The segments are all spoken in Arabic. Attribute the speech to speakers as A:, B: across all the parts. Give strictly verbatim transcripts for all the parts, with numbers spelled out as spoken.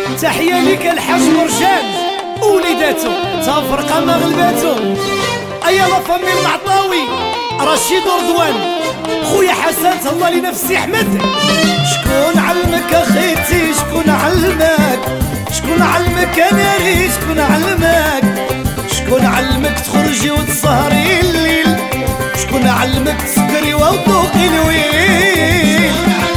A: تحية ليك الحاج مرجان وليداتو تفرقة ما غلباتو. ايا لا فامي المعطاوي رشيد ورضوان خويا حسن الله لي نفسي احمد. شكون علمك اخيتي شكون علمك شكون علمك يا ناري شكون علمك شكون علمك تخرجي وتسهري الليل شكون علمك تسكري وتذوقي الويل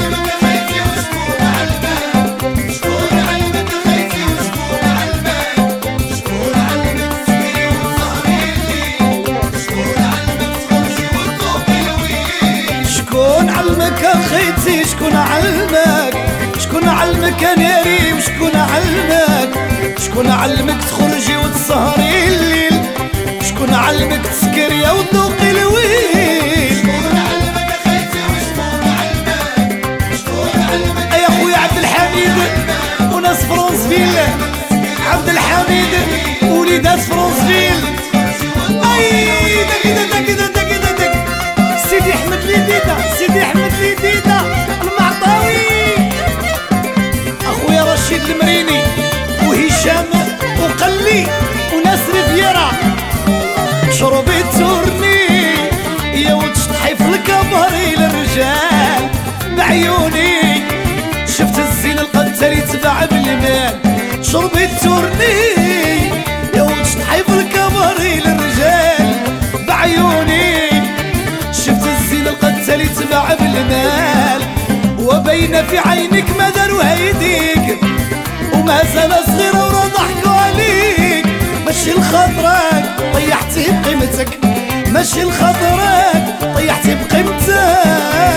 A: شكون علمك اخيتي شكون علمك شكون علمك يا ناري وشكون علمك شكون علمك تخرجي وتسهري الليل شكون علمك تسكري وتذوقي الويل شكون علمك اخيتي وشكون علمك شكون علمك يا خويا عبد الحميد وناس فرونسفيل عبد الحميد وليدات فرونسفيل اي دك دك دك دك دك سيدي احمد ليديدا سيدي احمد ليديدا المعطاوي اخويا رشيد المريني وهشام وقلي وناس ريفيرا شربي تورني يا وتشطحي في الكبري للرجال بعيوني شفت الزين القتال يتباع بالمال شربي تورني يا وتشطحي في الكبري للرجال بعيوني شفت الزين القتال يتباع بالمال وبين في عينك ما داروا هيديك وما زال صغيرة ورا ضحكوا عليك ماشي لخاطرك طيحتي بقيمتك ماشي لخاطرك طيحتي بقيمتك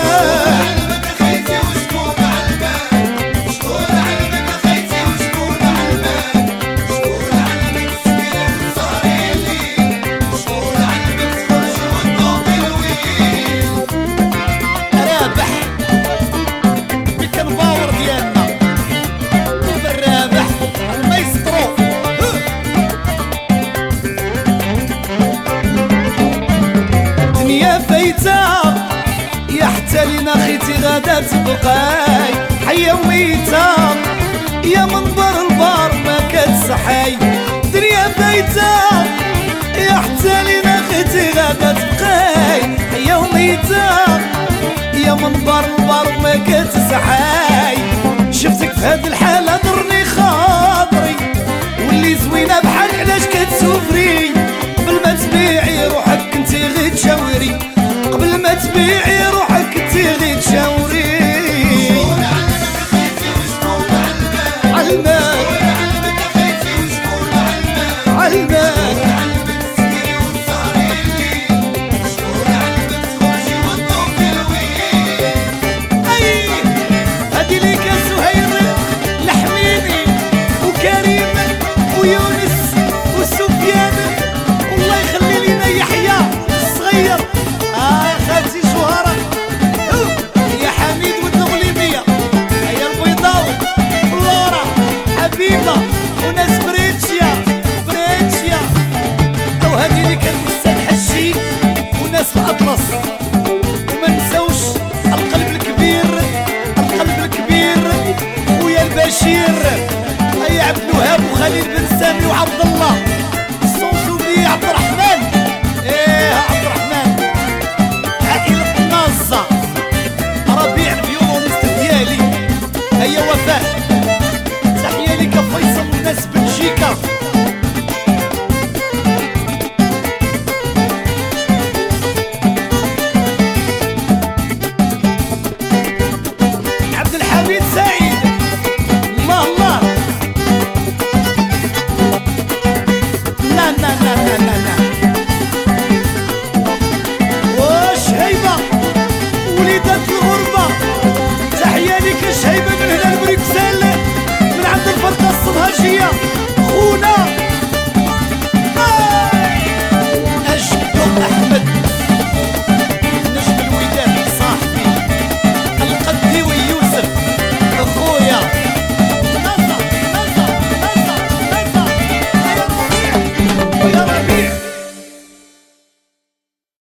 A: يا حتى لينا خيتي غادا تبقاي حيا وميتة يا منظر البار ما كتسحاي دنيا بايتة يا حتى لينا خيتي غادا تبقاي حيا وميتة يا منظر البار ما كتسحاي شفتك في هاد الحالة ضرني خاطري واللي زوينة بحال علاش كتسوفري قبل ما تبيعي روحك كنتي غير تشاوري قبل ما تبيعي روحك كنتي غير تشاوري شكون علمك اخيتي وشكون علمك علمك علمك اخيتي وشكون علمك علمك علمك تسكري وتسهري الليل شكون علمك تخرجي وتذوقي الويل اي هادي ليك يا سهير الحميدي وكريم ويونس وسفيان والله يخلي لينا يحيى الصغير خالتي شهرة يا حميد والنغليبية هيا البيضاوي فلورا حبيبة وناس بريتشيا بريتشيا وهذه اللي كان مستان حشي وناس الأطلس وما نساوش القلب الكبير القلب الكبير خويا البشير هيا عبد الوهاب وخليل بن سامي وعبد الله